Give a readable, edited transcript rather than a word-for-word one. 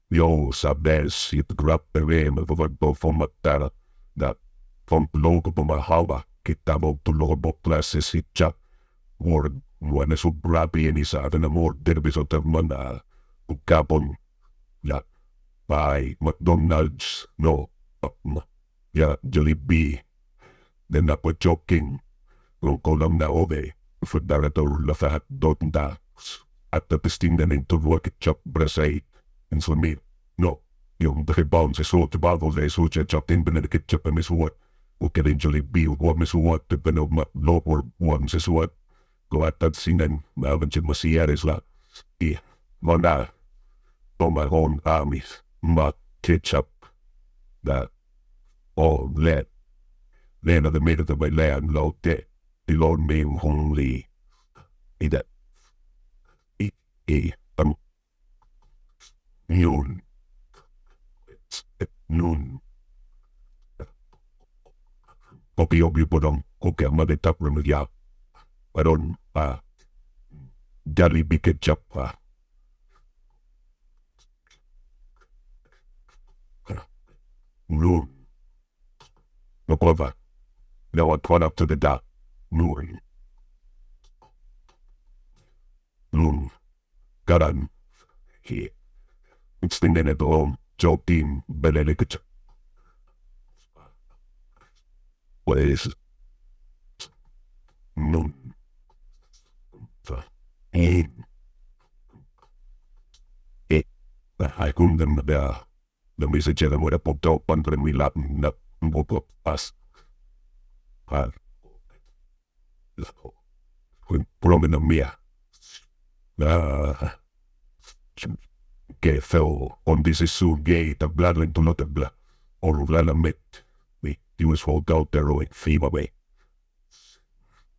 Yo sabes it grappe me vovado formatara da vom logo mahava kitabo to logo classes itcha or when so brappy and is having a more derbis of mana ukapon ya by McDonald's no ya Jollibee then na po joking kung kolam na ove for darator la fahat dotunda at the pisting na into work chop brasay and so me no yung rebound sa so trabaho sa so chop tin benedicte chop and miss what okay then Jollibee what miss what the beno lower one sa what go at that sinan mavan chin masiyares la mana toma hon amis ma ketchup that all let then of the made of the way land low de the lord me only that e yun nun kopi obi podong kopi amade tap remedya paron dari biket chap nun no cover now I caught up to the dock nun nun garan he it's the nene doom job team benedict pues nun e e I couldn't the message that would have popped up under me latin up popo pas when promen a mia que fell on this is soon gay the blood into not the blood or lana met me he was hold out there away fever way